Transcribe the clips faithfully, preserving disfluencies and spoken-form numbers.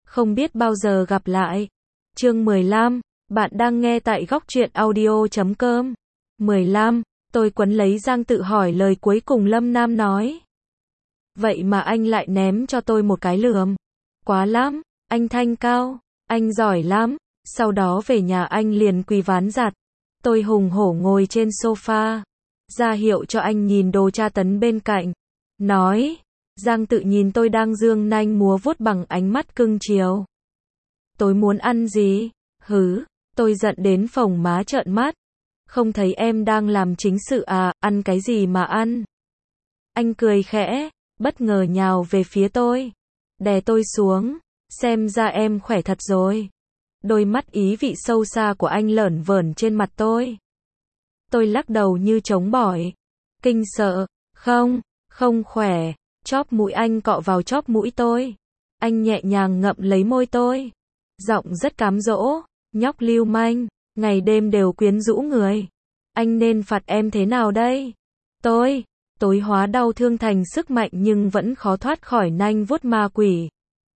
Không biết bao giờ gặp lại. Chương mười lăm, bạn đang nghe tại góc truyện audio chấm com. mười lăm, tôi quấn lấy Giang Tự hỏi lời cuối cùng Lâm Nam nói. Vậy mà anh lại ném cho tôi một cái lườm. Quá lắm, anh thanh cao, anh giỏi lắm. Sau đó về nhà anh liền quỳ ván giặt. Tôi hùng hổ ngồi trên sofa, ra hiệu cho anh nhìn đồ tra tấn bên cạnh. Nói, Giang Tự nhìn tôi đang dương nanh múa vuốt bằng ánh mắt cưng chiều. Tôi muốn ăn gì? Hứ, tôi giận đến phồng má trợn mắt. Không thấy em đang làm chính sự à, ăn cái gì mà ăn? Anh cười khẽ, bất ngờ nhào về phía tôi. Đè tôi xuống, xem ra em khỏe thật rồi. Đôi mắt ý vị sâu xa của anh lởn vởn trên mặt tôi. Tôi lắc đầu như trống bỏi. Kinh sợ, không, không khỏe. Chóp mũi anh cọ vào chóp mũi tôi. Anh nhẹ nhàng ngậm lấy môi tôi. Giọng rất cám dỗ, nhóc lưu manh, ngày đêm đều quyến rũ người. Anh nên phạt em thế nào đây? Tôi, tối hóa đau thương thành sức mạnh nhưng vẫn khó thoát khỏi nanh vuốt ma quỷ.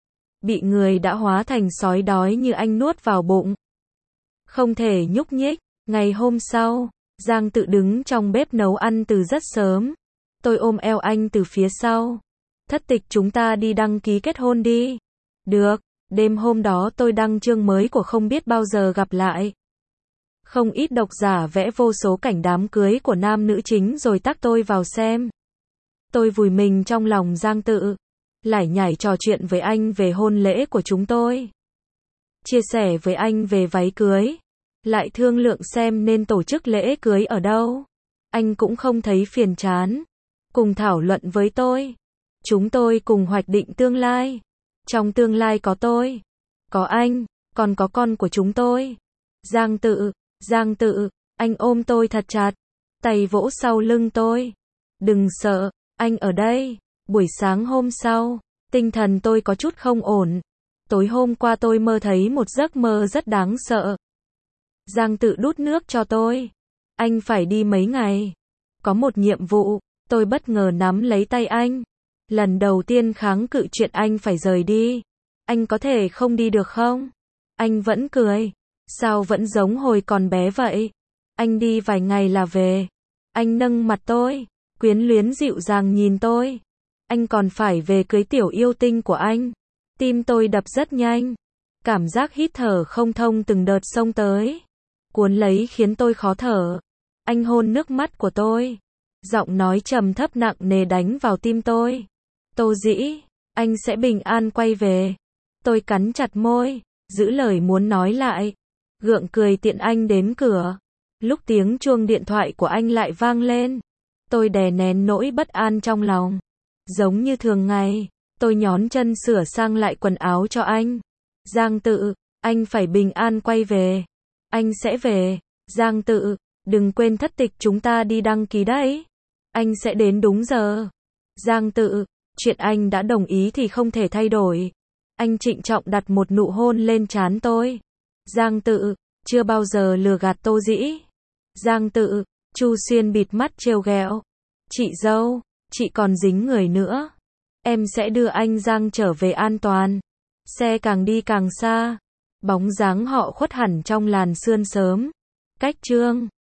Bị người đã hóa thành sói đói như anh nuốt vào bụng. Không thể nhúc nhích. Ngày hôm sau, Giang Tự đứng trong bếp nấu ăn từ rất sớm. Tôi ôm eo anh từ phía sau. Thất tịch chúng ta đi đăng ký kết hôn đi. Được, đêm hôm đó tôi đăng chương mới của Không biết bao giờ gặp lại. Không ít độc giả vẽ vô số cảnh đám cưới của nam nữ chính rồi tag tôi vào xem. Tôi vùi mình trong lòng Giang Tự, lải nhải trò chuyện với anh về hôn lễ của chúng tôi. Chia sẻ với anh về váy cưới. Lại thương lượng xem nên tổ chức lễ cưới ở đâu. Anh cũng không thấy phiền chán. Cùng thảo luận với tôi. Chúng tôi cùng hoạch định tương lai. Trong tương lai có tôi, có anh, còn có con của chúng tôi. Giang Tự, Giang Tự, anh ôm tôi thật chặt. Tay vỗ sau lưng tôi. Đừng sợ, anh ở đây. Buổi sáng hôm sau, tinh thần tôi có chút không ổn. Tối hôm qua tôi mơ thấy một giấc mơ rất đáng sợ. Giang Tự đút nước cho tôi. Anh phải đi mấy ngày. Có một nhiệm vụ. Tôi bất ngờ nắm lấy tay anh. Lần đầu tiên kháng cự chuyện anh phải rời đi. Anh có thể không đi được không? Anh vẫn cười. Sao vẫn giống hồi còn bé vậy? Anh đi vài ngày là về. Anh nâng mặt tôi. Quyến luyến dịu dàng nhìn tôi. Anh còn phải về cưới tiểu yêu tinh của anh. Tim tôi đập rất nhanh. Cảm giác hít thở không thông từng đợt xông tới. Cuốn lấy khiến tôi khó thở. Anh hôn nước mắt của tôi. Giọng nói trầm thấp nặng nề đánh vào tim tôi. Tô Dĩ, anh sẽ bình an quay về. Tôi cắn chặt môi, giữ lời muốn nói lại. Gượng cười tiện anh đến cửa. Lúc tiếng chuông điện thoại của anh lại vang lên. Tôi đè nén nỗi bất an trong lòng. Giống như thường ngày, tôi nhón chân sửa sang lại quần áo cho anh. Giang Tự, anh phải bình an quay về. Anh sẽ về. Giang Tự, đừng quên thất tịch chúng ta đi đăng ký đấy. Anh sẽ đến đúng giờ. Giang Tự, chuyện anh đã đồng ý thì không thể thay đổi. Anh trịnh trọng đặt một nụ hôn lên trán tôi. Giang Tự, chưa bao giờ lừa gạt Tô Dĩ. Giang Tự, Chu Xuyên bịt mắt trêu ghẹo. Chị dâu, chị còn dính người nữa. Em sẽ đưa anh Giang trở về an toàn. Xe càng đi càng xa. Bóng dáng họ khuất hẳn trong làn sương sớm. Cách chương